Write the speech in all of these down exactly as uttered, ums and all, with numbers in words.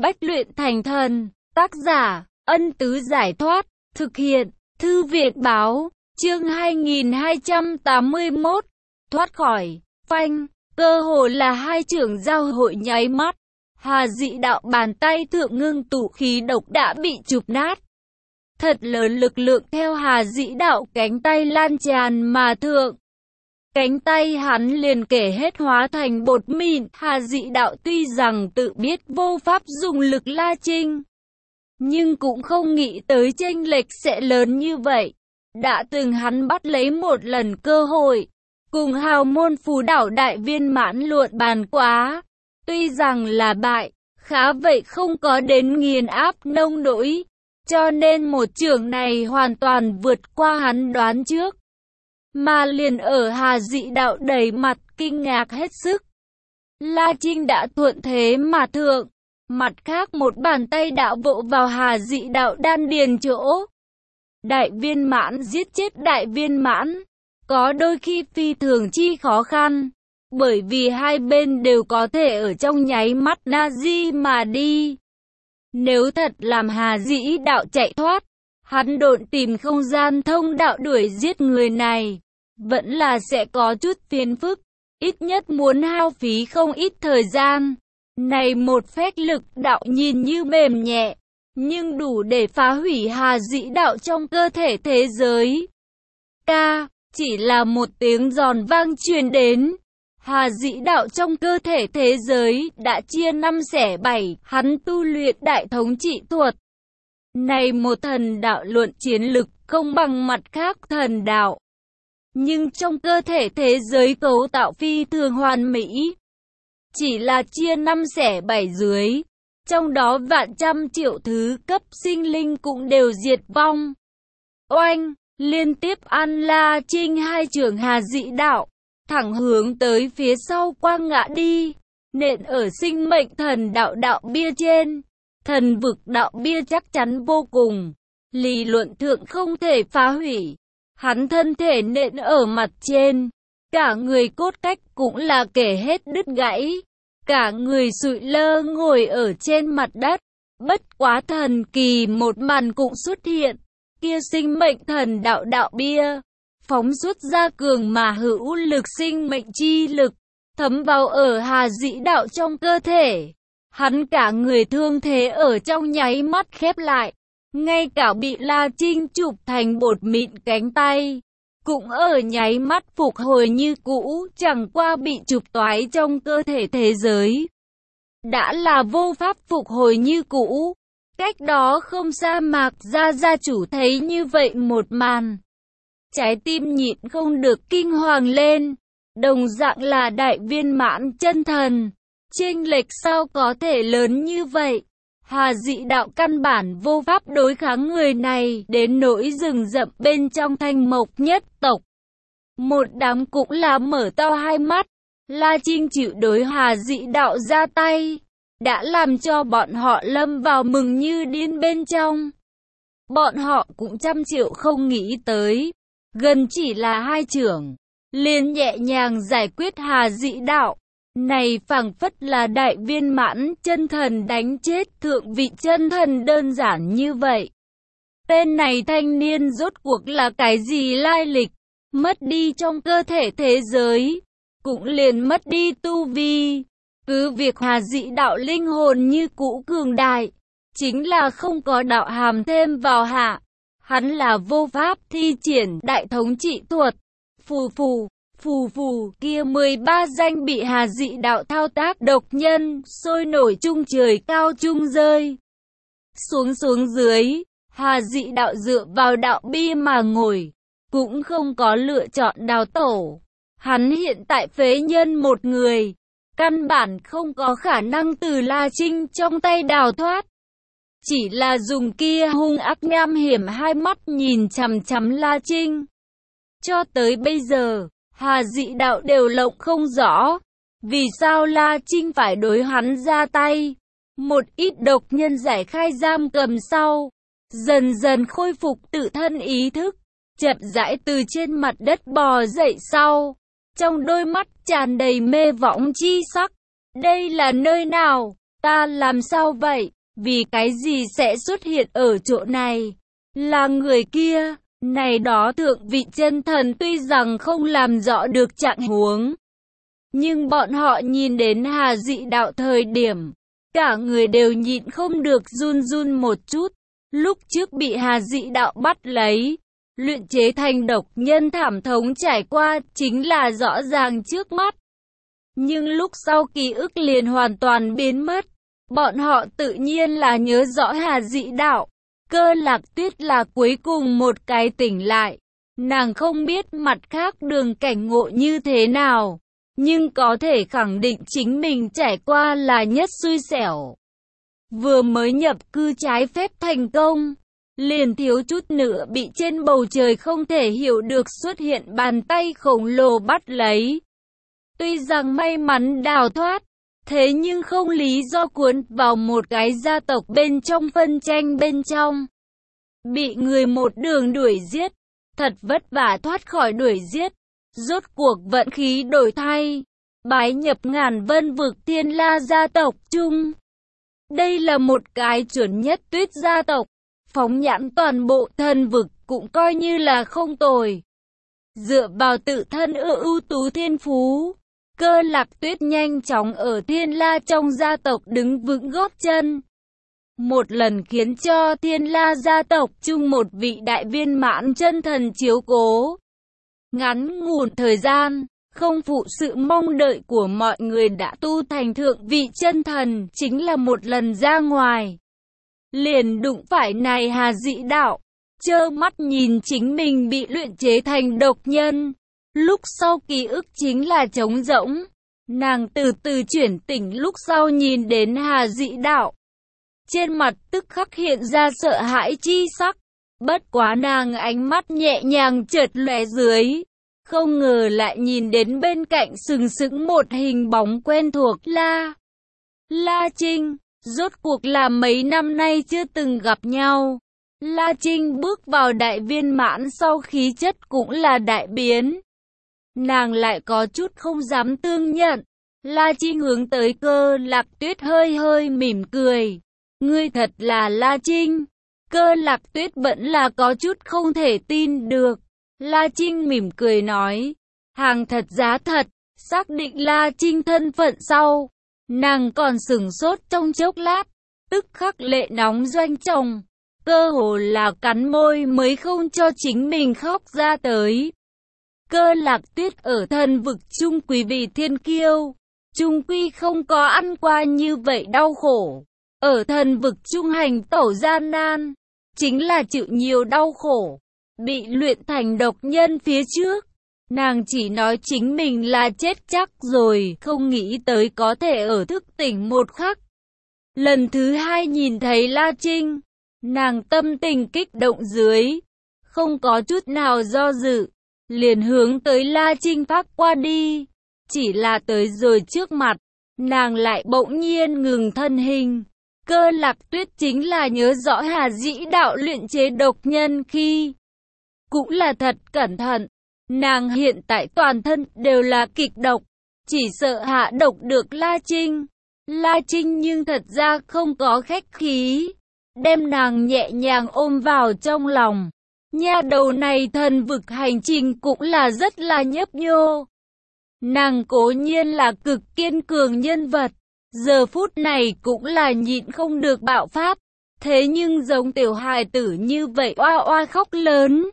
Bách luyện thành thần. Tác giả, Ân Tứ Giải Thoát. Thực hiện, Thư viện Báo. Chương hai nghìn hai trăm tám mươi mốt. Thoát khỏi, phanh. Cơ hồ là hai trưởng giao hội nháy mắt. Hà Dị Đạo bàn tay thượng ngưng tụ khí độc đã bị chụp nát. Thật lớn lực lượng theo Hà Dị Đạo cánh tay lan tràn mà thượng. Cánh tay hắn liền kể hết hóa thành bột mịn. Hà Dị Đạo tuy rằng tự biết vô pháp dùng lực La Trinh, nhưng cũng không nghĩ tới chênh lệch sẽ lớn như vậy. Đã từng hắn bắt lấy một lần cơ hội, cùng hào môn phù đảo đại viên mãn luận bàn quá. Tuy rằng là bại, khá vậy không có đến nghiền áp nông nỗi. Cho nên một trường này hoàn toàn vượt qua hắn đoán trước. Mà liền ở Hà Dị Đạo đầy mặt kinh ngạc hết sức. La Trinh đã thuận thế mà thượng. Mặt khác một bàn tay đã vỗ vào Hà Dị Đạo đan điền chỗ. Đại viên mãn giết chết đại viên mãn, có đôi khi phi thường chi khó khăn. Bởi vì hai bên đều có thể ở trong nháy mắt na di mà đi. Nếu thật làm Hà Dị Đạo chạy thoát, hắn độn tìm không gian thông đạo đuổi giết người này, vẫn là sẽ có chút phiền phức, ít nhất muốn hao phí không ít thời gian. Này một phép lực đạo nhìn như mềm nhẹ, nhưng đủ để phá hủy Hà Dị Đạo trong cơ thể thế giới. Ca, chỉ là một tiếng giòn vang truyền đến. Hà Dị Đạo trong cơ thể thế giới đã chia năm xẻ bảy, hắn tu luyện đại thống trị thuật. Này một thần đạo luận chiến lực không bằng mặt khác thần đạo, nhưng trong cơ thể thế giới cấu tạo phi thường hoàn mỹ. Chỉ là chia năm xẻ bảy dưới, trong đó vạn trăm triệu thứ cấp sinh linh cũng đều diệt vong. Oanh, liên tiếp ăn La Trinh hai trường Hà Dị Đạo, thẳng hướng tới phía sau quang ngã đi, nện ở sinh mệnh thần đạo đạo bia trên. Thần vực đạo bia chắc chắn vô cùng, lý luận thượng không thể phá hủy. Hắn thân thể nện ở mặt trên, cả người cốt cách cũng là kể hết đứt gãy, cả người sụi lơ ngồi ở trên mặt đất. Bất quá thần kỳ một màn cũng xuất hiện, kia sinh mệnh thần đạo đạo bia phóng xuất ra cường mà hữu lực sinh mệnh chi lực, thấm vào ở Hà Dị Đạo trong cơ thể. Hắn cả người thương thế ở trong nháy mắt khép lại, ngay cả bị La Trinh chụp thành bột mịn cánh tay cũng ở nháy mắt phục hồi như cũ, chẳng qua bị chụp toái trong cơ thể thế giới đã là vô pháp phục hồi như cũ. Cách đó không xa Mạc gia gia chủ thấy như vậy một màn, trái tim nhịn không được kinh hoàng lên. Đồng dạng là đại viên mãn chân thần, chênh lệch sao có thể lớn như vậy? Hà Dị Đạo căn bản vô pháp đối kháng người này, đến nỗi rừng rậm bên trong Thanh Mộc nhất tộc, một đám cũng là mở to hai mắt. La Trinh chịu đối Hà Dị Đạo ra tay, đã làm cho bọn họ lâm vào mừng như điên bên trong. Bọn họ cũng trăm triệu không nghĩ tới, gần chỉ là hai trưởng, liền nhẹ nhàng giải quyết Hà Dị Đạo. Này phảng phất là đại viên mãn chân thần đánh chết thượng vị chân thần đơn giản như vậy. Tên này thanh niên rốt cuộc là cái gì lai lịch? Mất đi trong cơ thể thế giới, cũng liền mất đi tu vi. Cứ việc Hà Dị Đạo linh hồn như cũ cường đại, chính là không có đạo hàm thêm vào hạ, hắn là vô pháp thi triển đại thống trị thuật. Phù phù, phù phù, kia mười ba danh bị Hà Dị Đạo thao tác độc nhân, sôi nổi chung trời cao chung rơi xuống xuống dưới. Hà Dị Đạo dựa vào đạo bia mà ngồi, cũng không có lựa chọn đào tổ. Hắn hiện tại phế nhân một người, căn bản không có khả năng từ La Trinh trong tay đào thoát. Chỉ là dùng kia hung ác nham hiểm hai mắt nhìn chằm chằm La Trinh. Cho tới bây giờ, Hà Dị Đạo đều lộng không rõ, vì sao La Trinh phải đối hắn ra tay. Một ít độc nhân giải khai giam cầm sau, dần dần khôi phục tự thân ý thức, chậm rãi từ trên mặt đất bò dậy sau, trong đôi mắt tràn đầy mê võng chi sắc. Đây là nơi nào? Ta làm sao vậy? Vì cái gì sẽ xuất hiện ở chỗ này? Là người kia. Này đó thượng vị chân thần tuy rằng không làm rõ được trạng huống, nhưng bọn họ nhìn đến Hà Dị Đạo thời điểm, cả người đều nhịn không được run run một chút. Lúc trước bị Hà Dị Đạo bắt lấy, luyện chế thành độc nhân thảm thống trải qua chính là rõ ràng trước mắt. Nhưng lúc sau ký ức liền hoàn toàn biến mất, bọn họ tự nhiên là nhớ rõ Hà Dị Đạo. Cơ Lạc Tuyết là cuối cùng một cái tỉnh lại. Nàng không biết mặt khác đường cảnh ngộ như thế nào, nhưng có thể khẳng định chính mình trải qua là nhất xui xẻo. Vừa mới nhập cư trái phép thành công, liền thiếu chút nữa bị trên bầu trời không thể hiểu được xuất hiện bàn tay khổng lồ bắt lấy. Tuy rằng may mắn đào thoát, thế nhưng không lý do cuốn vào một cái gia tộc bên trong phân tranh bên trong. Bị người một đường đuổi giết, thật vất vả thoát khỏi đuổi giết, rốt cuộc vận khí đổi thay, bái nhập Ngàn Vân vực Thiên La gia tộc chung. Đây là một cái chuẩn nhất Tuyết gia tộc, phóng nhãn toàn bộ thần vực cũng coi như là không tồi. Dựa vào tự thân ưa ưu tú thiên phú, Cơ Lạc Tuyết nhanh chóng ở Thiên La trong gia tộc đứng vững gót chân. Một lần khiến cho Thiên La gia tộc chung một vị đại viên mãn chân thần chiếu cố. Ngắn ngủn thời gian, không phụ sự mong đợi của mọi người đã tu thành thượng vị chân thần, chính là một lần ra ngoài. Liền đụng phải này Hà Dị Đạo, trơ mắt nhìn chính mình bị luyện chế thành độc nhân. Lúc sau ký ức chính là trống rỗng. Nàng từ từ chuyển tỉnh lúc sau nhìn đến Hà Dị Đạo. Trên mặt tức khắc hiện ra sợ hãi chi sắc. Bất quá nàng ánh mắt nhẹ nhàng chợt lóe dưới. Không ngờ lại nhìn đến bên cạnh sừng sững một hình bóng quen thuộc. La La Trinh. Rốt cuộc là mấy năm nay chưa từng gặp nhau. La Trinh bước vào đại viên mãn sau khí chất cũng là đại biến. Nàng lại có chút không dám tương nhận. La Trinh hướng tới Cơ Lạc Tuyết hơi hơi mỉm cười. Ngươi thật là La Trinh. Cơ Lạc Tuyết vẫn là có chút không thể tin được. La Trinh mỉm cười nói. Hàng thật giá thật. Xác định La Trinh thân phận sau, nàng còn sửng sốt trong chốc lát. Tức khắc lệ nóng doanh chồng. Cơ hồ là cắn môi mới không cho chính mình khóc ra tới. Cơ Lạc Tuyết ở thần vực trung quý vì thiên kiêu, trung quy không có ăn qua như vậy đau khổ. Ở thần vực trung hành tẩu gian nan, chính là chịu nhiều đau khổ. Bị luyện thành độc nhân phía trước, nàng chỉ nói chính mình là chết chắc rồi, không nghĩ tới có thể ở thức tỉnh một khắc. Lần thứ hai nhìn thấy La Trinh, nàng tâm tình kích động dưới, không có chút nào do dự, liền hướng tới La Trinh phát qua đi. Chỉ là tới rồi trước mặt, nàng lại bỗng nhiên ngừng thân hình. Cơ Lạc Tuyết chính là nhớ rõ Hà Dĩ Đạo luyện chế độc nhân khi cũng là thật cẩn thận. Nàng hiện tại toàn thân đều là kịch độc, chỉ sợ hạ độc được La Trinh. La Trinh nhưng thật ra không có khách khí, đem nàng nhẹ nhàng ôm vào trong lòng. Nha đầu này thần vực hành trình cũng là rất là nhấp nhô. Nàng cố nhiên là cực kiên cường nhân vật, giờ phút này cũng là nhịn không được bạo phát. Thế nhưng giống tiểu hài tử như vậy oa oa khóc lớn.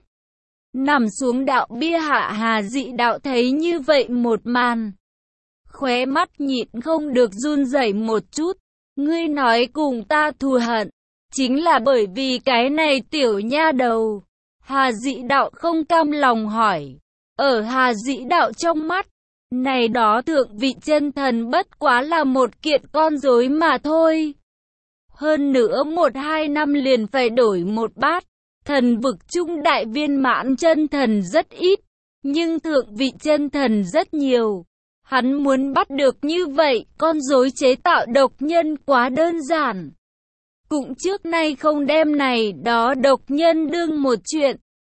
Nằm xuống đạo bia hạ Hà Dị Đạo thấy như vậy một màn, khóe mắt nhịn không được run rẩy một chút. Ngươi nói cùng ta thù hận, chính là bởi vì cái này tiểu nha đầu. Hà Dị Đạo không cam lòng hỏi. Ở Hà Dị Đạo trong mắt, này đó thượng vị chân thần bất quá là một kiện con rối mà thôi. Hơn nữa một hai năm liền phải đổi một bát. Thần vực trung đại viên mãn chân thần rất ít, nhưng thượng vị chân thần rất nhiều. Hắn muốn bắt được như vậy, con rối chế tạo độc nhân quá đơn giản. Cũng trước nay không đem này đó độc nhân đương một chuyện.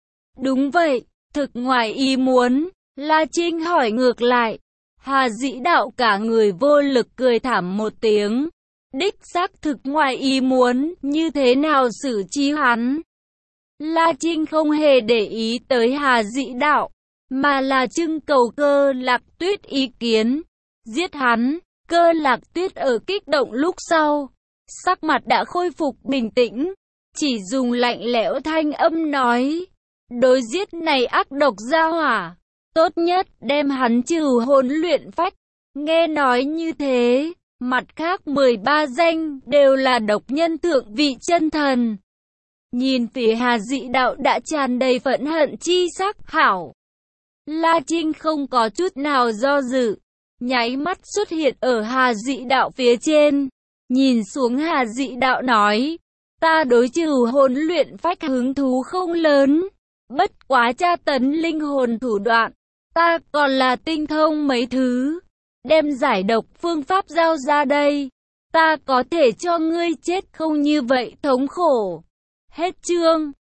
Đúng vậy, thực ngoài ý muốn. La Trinh hỏi ngược lại. Hà Dĩ Đạo cả người vô lực cười thảm một tiếng. đích xác thực ngoài ý muốn, như thế nào xử trí hắn. La Trinh không hề để ý tới Hà Dị Đạo, mà là trưng cầu Cơ Lạc Tuyết ý kiến. Giết hắn. Cơ Lạc Tuyết ở kích động lúc sau, sắc mặt đã khôi phục bình tĩnh, chỉ dùng lạnh lẽo thanh âm nói, đối giết này ác độc gia hỏa, tốt nhất đem hắn trừ hồn luyện phách. Nghe nói như thế, mặt khác mười ba danh đều là độc nhân thượng vị chân thần. Nhìn phía Hà Dị Đạo đã tràn đầy phẫn hận chi sắc, hảo. La Trinh không có chút nào do dự, nháy mắt xuất hiện ở Hà Dị Đạo phía trên, nhìn xuống Hà Dị Đạo nói, ta đối trừ hồn luyện phách hứng thú không lớn, bất quá tra tấn linh hồn thủ đoạn, ta còn là tinh thông mấy thứ, đem giải độc phương pháp giao ra đây, ta có thể cho ngươi chết không như vậy thống khổ. Hết chương.